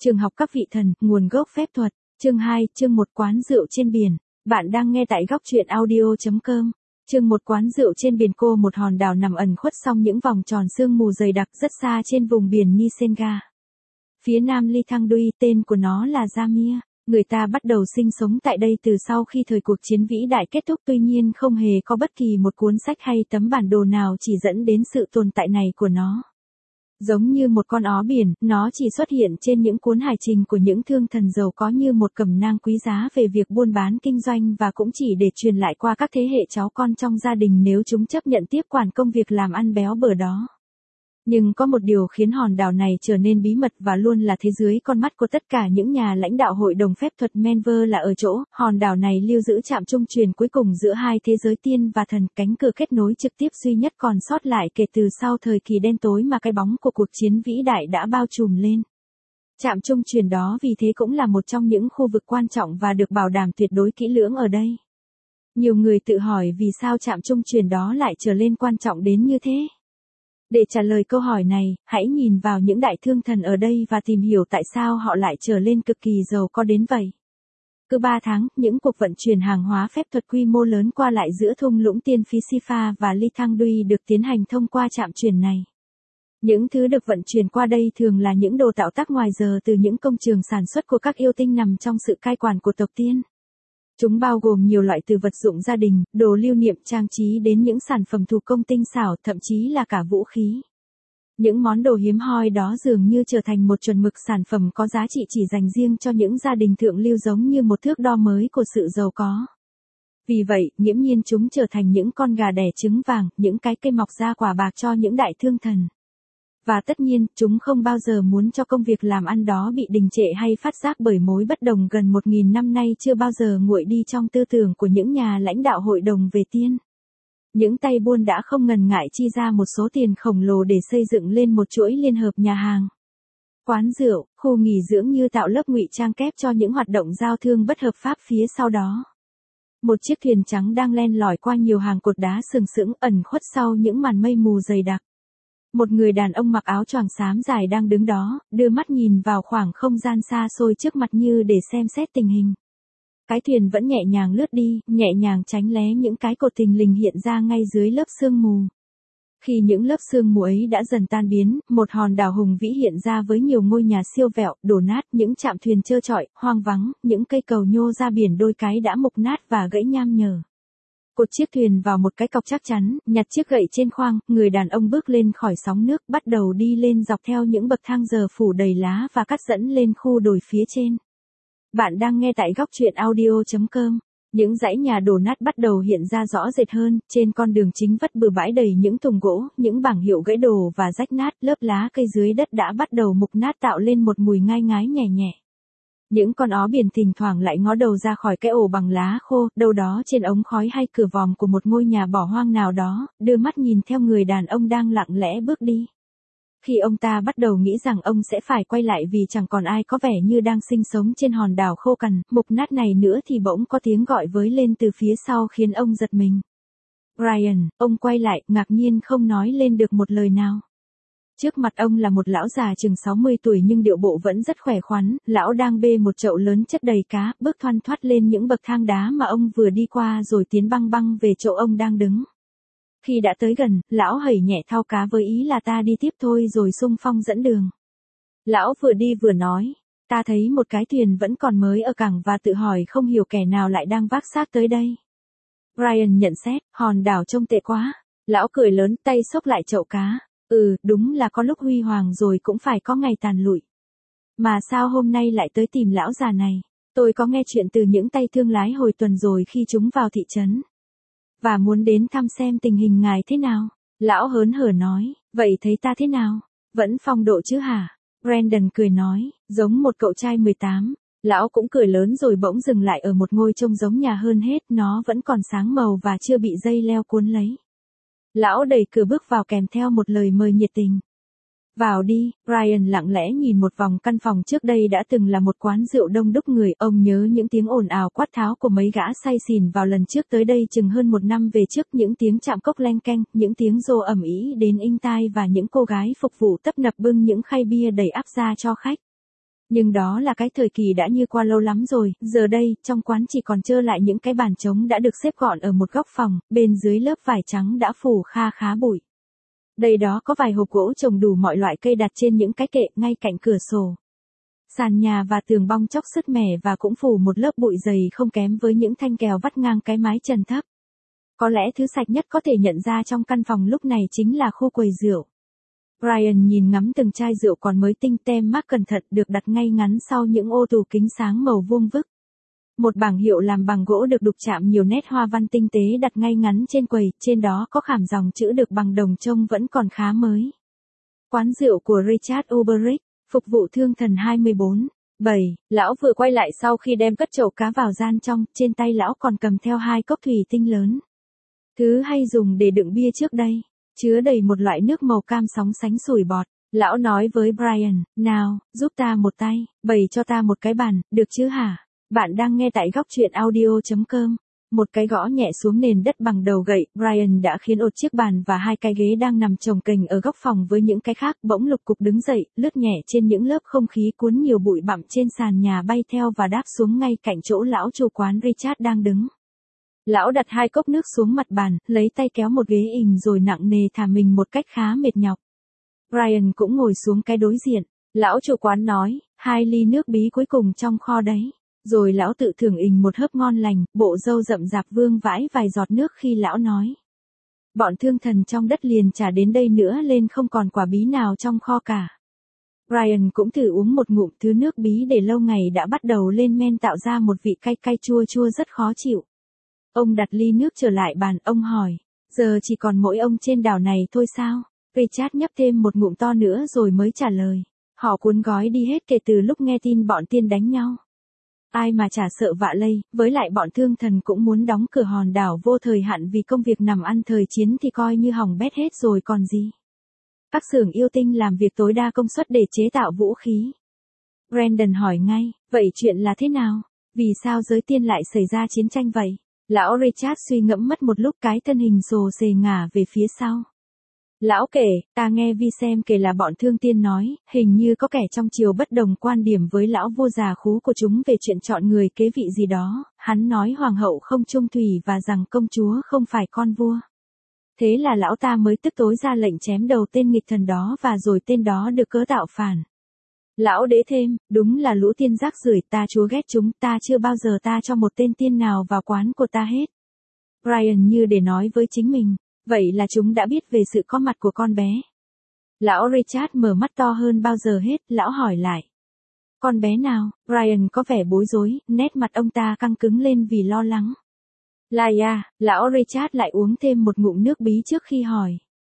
Trường học các vị thần, nguồn gốc phép thuật, chương 2, chương 1 quán rượu trên biển. Bạn đang nghe tại góc truyện audio.com. Chương 1 quán rượu trên biển. Cô một hòn đảo nằm ẩn khuất trong những vòng tròn sương mù dày đặc rất xa trên vùng biển Nisenga. Phía nam Ly Thang Dui, tên của nó là Jamia. Người ta bắt đầu sinh sống tại đây từ sau khi thời cuộc chiến vĩ đại kết thúc, tuy nhiên không hề có bất kỳ một cuốn sách hay tấm bản đồ nào chỉ dẫn đến sự tồn tại này của nó. Giống như một con ó biển, nó chỉ xuất hiện trên những cuốn hải trình của những thương thần giàu có như một cẩm nang quý giá về việc buôn bán kinh doanh, và cũng chỉ để truyền lại qua các thế hệ cháu con trong gia đình nếu chúng chấp nhận tiếp quản công việc làm ăn béo bở đó. Nhưng có một điều khiến hòn đảo này trở nên bí mật và luôn là thế dưới con mắt của tất cả những nhà lãnh đạo hội đồng phép thuật Menver là ở chỗ, hòn đảo này lưu giữ trạm trung truyền cuối cùng giữa hai thế giới tiên và thần, cánh cửa kết nối trực tiếp duy nhất còn sót lại kể từ sau thời kỳ đen tối mà cái bóng của cuộc chiến vĩ đại đã bao trùm lên. Trạm trung truyền đó vì thế cũng là một trong những khu vực quan trọng và được bảo đảm tuyệt đối kỹ lưỡng ở đây. Nhiều người tự hỏi vì sao trạm trung truyền đó lại trở nên quan trọng đến như thế. Để trả lời câu hỏi này, hãy nhìn vào những đại thương thần ở đây và tìm hiểu tại sao họ lại trở lên cực kỳ giàu có đến vậy. Cứ 3 tháng, những cuộc vận chuyển hàng hóa phép thuật quy mô lớn qua lại giữa thung lũng tiên phí Sifa và Ly Thang Dui được tiến hành thông qua trạm truyền này. Những thứ được vận chuyển qua đây thường là những đồ tạo tác ngoài giờ từ những công trường sản xuất của các yêu tinh nằm trong sự cai quản của tộc tiên. Chúng bao gồm nhiều loại từ vật dụng gia đình, đồ lưu niệm trang trí đến những sản phẩm thủ công tinh xảo, thậm chí là cả vũ khí. Những món đồ hiếm hoi đó dường như trở thành một chuẩn mực sản phẩm có giá trị chỉ dành riêng cho những gia đình thượng lưu, giống như một thước đo mới của sự giàu có. Vì vậy, nghiễm nhiên chúng trở thành những con gà đẻ trứng vàng, những cái cây mọc ra quả bạc cho những đại thương thần. Và tất nhiên, chúng không bao giờ muốn cho công việc làm ăn đó bị đình trệ hay phát giác, bởi mối bất đồng gần 1.000 năm nay chưa bao giờ nguội đi trong tư tưởng của những nhà lãnh đạo hội đồng về tiên. Những tay buôn đã không ngần ngại chi ra một số tiền khổng lồ để xây dựng lên một chuỗi liên hợp nhà hàng, quán rượu, khu nghỉ dưỡng như tạo lớp ngụy trang kép cho những hoạt động giao thương bất hợp pháp phía sau đó. Một chiếc thuyền trắng đang len lỏi qua nhiều hàng cột đá sừng sững ẩn khuất sau những màn mây mù dày đặc. Một người đàn ông mặc áo choàng xám dài đang đứng đó, đưa mắt nhìn vào khoảng không gian xa xôi trước mặt như để xem xét tình hình. Cái thuyền vẫn nhẹ nhàng lướt đi, nhẹ nhàng tránh né những cái cột thình lình hiện ra ngay dưới lớp sương mù. Khi những lớp sương mù ấy đã dần tan biến, một hòn đảo hùng vĩ hiện ra với nhiều ngôi nhà siêu vẹo, đổ nát, những trạm thuyền trơ trọi, hoang vắng, những cây cầu nhô ra biển đôi cái đã mục nát và gãy nham nhở. Cột chiếc thuyền vào một cái cọc chắc chắn, nhặt chiếc gậy trên khoang, người đàn ông bước lên khỏi sóng nước, bắt đầu đi lên dọc theo những bậc thang giờ phủ đầy lá và cắt dẫn lên khu đồi phía trên. Bạn đang nghe tại góc truyện audio.com. Những dãy nhà đổ nát bắt đầu hiện ra rõ rệt hơn, trên con đường chính vất bừa bãi đầy những thùng gỗ, những bảng hiệu gãy đổ và rách nát, lớp lá cây dưới đất đã bắt đầu mục nát tạo lên một mùi ngai ngái nhẹ nhẹ. Những con ó biển thỉnh thoảng lại ngó đầu ra khỏi cái ổ bằng lá khô, đâu đó trên ống khói hay cửa vòm của một ngôi nhà bỏ hoang nào đó, đưa mắt nhìn theo người đàn ông đang lặng lẽ bước đi. Khi ông ta bắt đầu nghĩ rằng ông sẽ phải quay lại vì chẳng còn ai có vẻ như đang sinh sống trên hòn đảo khô cằn, mục nát này nữa, thì bỗng có tiếng gọi với lên từ phía sau khiến ông giật mình. Ryan, ông quay lại, ngạc nhiên không nói lên được một lời nào. Trước mặt ông là một lão già chừng 60 tuổi nhưng điệu bộ vẫn rất khỏe khoắn, lão đang bê một chậu lớn chất đầy cá, bước thoăn thoắt lên những bậc thang đá mà ông vừa đi qua rồi tiến băng băng về chỗ ông đang đứng. Khi đã tới gần, lão hẩy nhẹ thau cá với ý là ta đi tiếp thôi rồi xung phong dẫn đường. Lão vừa đi vừa nói, ta thấy một cái thuyền vẫn còn mới ở cảng và tự hỏi không hiểu kẻ nào lại đang vác xác tới đây. Ryan nhận xét, hòn đảo trông tệ quá. Lão cười lớn, tay xốc lại chậu cá. Đúng là có lúc huy hoàng rồi cũng phải có ngày tàn lụi. Mà sao hôm nay lại tới tìm lão già này? Tôi có nghe chuyện từ những tay thương lái hồi tuần rồi khi chúng vào thị trấn. Và muốn đến thăm xem tình hình ngài thế nào. Lão hớn hở nói, vậy thấy ta thế nào? Vẫn phong độ chứ hả? Brandon cười nói, giống một cậu trai 18. Lão cũng cười lớn rồi bỗng dừng lại ở một ngôi trông giống nhà hơn hết, nó vẫn còn sáng màu và chưa bị dây leo cuốn lấy. Lão đẩy cửa bước vào kèm theo một lời mời nhiệt tình. Vào đi. Ryan lặng lẽ nhìn một vòng căn phòng trước đây đã từng là một quán rượu đông đúc người, ông nhớ những tiếng ồn ào quát tháo của mấy gã say xỉn vào lần trước tới đây chừng hơn 1 năm về trước, những tiếng chạm cốc leng keng, những tiếng rô ầm ĩ đến inh tai và những cô gái phục vụ tấp nập bưng những khay bia đầy ắp ra cho khách. Nhưng đó là cái thời kỳ đã như qua lâu lắm rồi, giờ đây, trong quán chỉ còn trơ lại những cái bàn trống đã được xếp gọn ở một góc phòng, bên dưới lớp vải trắng đã phủ kha khá bụi. Đây đó có vài hộp gỗ trồng đủ mọi loại cây đặt trên những cái kệ ngay cạnh cửa sổ. Sàn nhà và tường bong chóc sứt mẻ và cũng phủ một lớp bụi dày không kém với những thanh kèo vắt ngang cái mái trần thấp. Có lẽ thứ sạch nhất có thể nhận ra trong căn phòng lúc này chính là khu quầy rượu. Brian nhìn ngắm từng chai rượu còn mới tinh tem mác cẩn thận được đặt ngay ngắn sau những ô tủ kính sáng màu vuông vức. Một bảng hiệu làm bằng gỗ được đục chạm nhiều nét hoa văn tinh tế đặt ngay ngắn trên quầy, trên đó có khảm dòng chữ được bằng đồng trông vẫn còn khá mới. Quán rượu của Richard Uberich, phục vụ thương thần 24/7, lão vừa quay lại sau khi đem cất chậu cá vào gian trong, trên tay lão còn cầm theo 2 cốc thủy tinh lớn. Thứ hay dùng để đựng bia trước đây, chứa đầy một loại nước màu cam sóng sánh sủi bọt. Lão nói với Brian, nào, giúp ta một tay, bày cho ta một cái bàn, được chứ hả? Bạn đang nghe tại góc truyện audio.com. Một cái gõ nhẹ xuống nền đất bằng đầu gậy, Brian đã khiến ột chiếc bàn và 2 cái ghế đang nằm chồng kềnh ở góc phòng với những cái khác bỗng lục cục đứng dậy, lướt nhẹ trên những lớp không khí cuốn nhiều bụi bặm trên sàn nhà bay theo và đáp xuống ngay cạnh chỗ lão chủ quán Richard đang đứng. Lão đặt 2 cốc nước xuống mặt bàn, lấy tay kéo một ghế ình rồi nặng nề thả mình một cách khá mệt nhọc. Brian cũng ngồi xuống cái đối diện. Lão chủ quán nói, 2 ly nước bí cuối cùng trong kho đấy. Rồi lão tự thưởng ình một hớp ngon lành, bộ râu rậm rạp vương vãi vài giọt nước khi lão nói. Bọn thương thần trong đất liền trả đến đây nữa lên không còn quả bí nào trong kho cả. Brian cũng thử uống một ngụm thứ nước bí để lâu ngày đã bắt đầu lên men tạo ra một vị cay cay chua chua rất khó chịu. Ông đặt ly nước trở lại bàn, ông hỏi, giờ chỉ còn mỗi ông trên đảo này thôi sao? Richard nhấp thêm một ngụm to nữa rồi mới trả lời. Họ cuốn gói đi hết kể từ lúc nghe tin bọn tiên đánh nhau. Ai mà chả sợ vạ lây, với lại bọn thương thần cũng muốn đóng cửa hòn đảo vô thời hạn vì công việc nằm ăn thời chiến thì coi như hỏng bét hết rồi còn gì. Các xưởng yêu tinh làm việc tối đa công suất để chế tạo vũ khí. Brandon hỏi ngay, vậy chuyện là thế nào? Vì sao giới tiên lại xảy ra chiến tranh vậy? Lão Richard suy ngẫm mất một lúc cái thân hình rồ rề ngả về phía sau. Lão kể, ta nghe Vi Xem kể là bọn thương tiên nói, hình như có kẻ trong triều bất đồng quan điểm với lão vua già khú của chúng về chuyện chọn người kế vị gì đó, hắn nói hoàng hậu không trung thủy và rằng công chúa không phải con vua. Thế là lão ta mới tức tối ra lệnh chém đầu tên nghịch thần đó và rồi tên đó được cớ tạo phản. Lão đế thêm, đúng là lũ tiên rác rưởi, ta chúa ghét chúng, ta chưa bao giờ ta cho một tên tiên nào vào quán của ta hết. Brian như để nói với chính mình. Vậy là chúng đã biết về sự có mặt của con bé. Lão Richard mở mắt to hơn bao giờ hết, lão hỏi lại. Con bé nào? Brian có vẻ bối rối, nét mặt ông ta căng cứng lên vì lo lắng. Laia, lão Richard lại uống thêm một ngụm nước bí trước khi hỏi.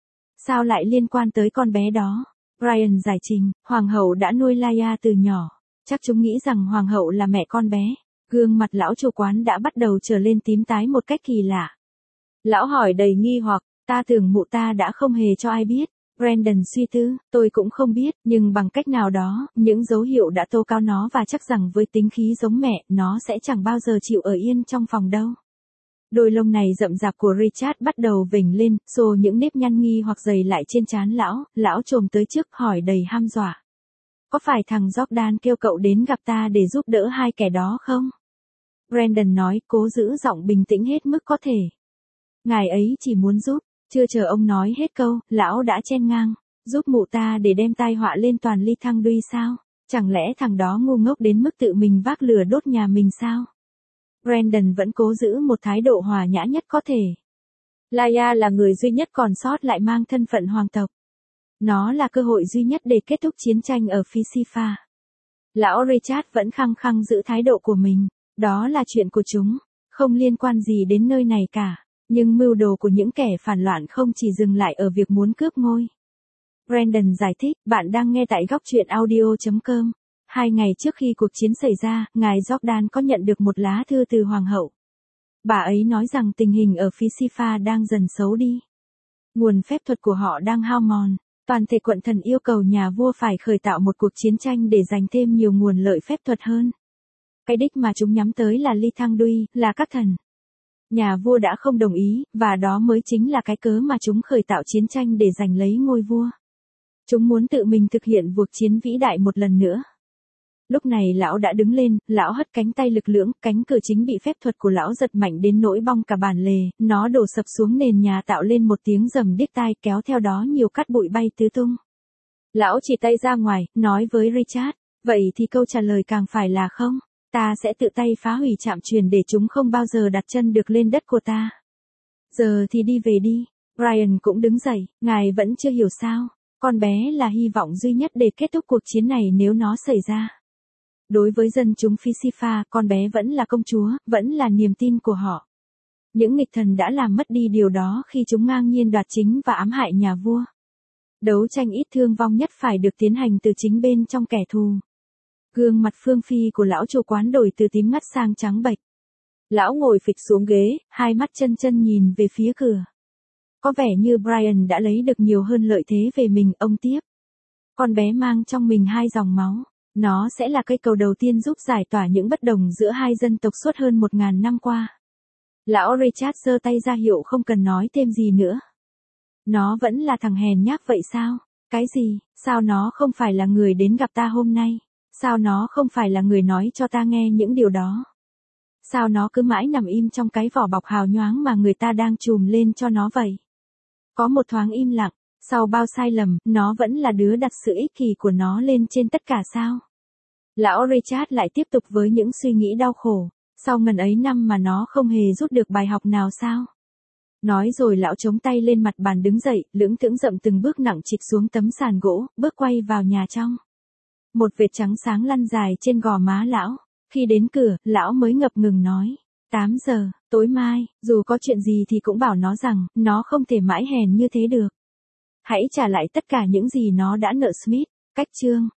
Sao lại liên quan tới con bé đó? Brian giải trình, hoàng hậu đã nuôi Laia từ nhỏ. Chắc chúng nghĩ rằng hoàng hậu là mẹ con bé. Gương mặt lão chủ quán đã bắt đầu trở lên tím tái một cách kỳ lạ. Lão hỏi đầy nghi hoặc, ta tưởng mụ ta đã không hề cho ai biết. Brandon suy tư, tôi cũng không biết, nhưng bằng cách nào đó, những dấu hiệu đã tố cáo nó và chắc rằng với tính khí giống mẹ, nó sẽ chẳng bao giờ chịu ở yên trong phòng đâu. Đôi lông này rậm rạp của Richard bắt đầu vểnh lên, xô những nếp nhăn nghi hoặc dày lại trên trán lão chồm tới trước hỏi đầy ham dọa. Có phải thằng Jordan kêu cậu đến gặp ta để giúp đỡ 2 kẻ đó không? Brandon nói, cố giữ giọng bình tĩnh hết mức có thể. Ngài ấy chỉ muốn giúp, chưa chờ ông nói hết câu, lão đã chen ngang, giúp mụ ta để đem tai họa lên toàn Ly Thăng Duy sao? Chẳng lẽ thằng đó ngu ngốc đến mức tự mình vác lửa đốt nhà mình sao? Brandon vẫn cố giữ một thái độ hòa nhã nhất có thể. Laia là người duy nhất còn sót lại mang thân phận hoàng tộc. Nó là cơ hội duy nhất để kết thúc chiến tranh ở Pisifa. Lão Richard vẫn khăng khăng giữ thái độ của mình, đó là chuyện của chúng, không liên quan gì đến nơi này cả. Nhưng mưu đồ của những kẻ phản loạn không chỉ dừng lại ở việc muốn cướp ngôi. Brandon giải thích, bạn đang nghe tại góc truyện audio.com. 2 ngày trước khi cuộc chiến xảy ra, ngài Jordan có nhận được một lá thư từ hoàng hậu. Bà ấy nói rằng tình hình ở Pisifa đang dần xấu đi. Nguồn phép thuật của họ đang hao mòn. Toàn thể quận thần yêu cầu nhà vua phải khởi tạo một cuộc chiến tranh để giành thêm nhiều nguồn lợi phép thuật hơn. Cái đích mà chúng nhắm tới là Ly Thăng Duy, là các thần. Nhà vua đã không đồng ý, và đó mới chính là cái cớ mà chúng khởi tạo chiến tranh để giành lấy ngôi vua. Chúng muốn tự mình thực hiện cuộc chiến vĩ đại một lần nữa. Lúc này lão đã đứng lên, lão hất cánh tay lực lưỡng, cánh cửa chính bị phép thuật của lão giật mạnh đến nỗi bong cả bản lề, nó đổ sập xuống nền nhà tạo lên một tiếng rầm điếc tai, kéo theo đó nhiều cát bụi bay tứ tung. Lão chỉ tay ra ngoài, nói với Richard, vậy thì câu trả lời càng phải là không, ta sẽ tự tay phá hủy trạm truyền để chúng không bao giờ đặt chân được lên đất của ta. Giờ thì đi về đi. Brian cũng đứng dậy, ngài vẫn chưa hiểu sao, con bé là hy vọng duy nhất để kết thúc cuộc chiến này nếu nó xảy ra. Đối với dân chúng Pisifa, con bé vẫn là công chúa, vẫn là niềm tin của họ. Những nghịch thần đã làm mất đi điều đó khi chúng ngang nhiên đoạt chính và ám hại nhà vua. Đấu tranh ít thương vong nhất phải được tiến hành từ chính bên trong kẻ thù. Gương mặt phương phi của lão chủ quán đổi từ tím ngắt sang trắng bệch. Lão ngồi phịch xuống ghế, hai mắt chân chân nhìn về phía cửa. Có vẻ như Brian đã lấy được nhiều hơn lợi thế về mình, ông tiếp. Con bé mang trong mình hai dòng máu. Nó sẽ là cây cầu đầu tiên giúp giải tỏa những bất đồng giữa hai dân tộc suốt hơn 1000 năm qua. Lão Richard giơ tay ra hiệu không cần nói thêm gì nữa. Nó vẫn là thằng hèn nhát vậy sao? Cái gì? Sao nó không phải là người đến gặp ta hôm nay? Sao nó không phải là người nói cho ta nghe những điều đó? Sao nó cứ mãi nằm im trong cái vỏ bọc hào nhoáng mà người ta đang trùm lên cho nó vậy? Có một thoáng im lặng, sau bao sai lầm, nó vẫn là đứa đặt sự ích kỷ của nó lên trên tất cả sao? Lão Richard lại tiếp tục với những suy nghĩ đau khổ, sau ngần ấy năm mà nó không hề rút được bài học nào sao? Nói rồi lão chống tay lên mặt bàn đứng dậy, lững thững dậm từng bước nặng trịch xuống tấm sàn gỗ, bước quay vào nhà trong. Một vệt trắng sáng lăn dài trên gò má lão. Khi đến cửa, lão mới ngập ngừng nói. 8 giờ, tối mai, dù có chuyện gì thì cũng bảo nó rằng, nó không thể mãi hèn như thế được. Hãy trả lại tất cả những gì nó đã nợ Smith. Cách chương.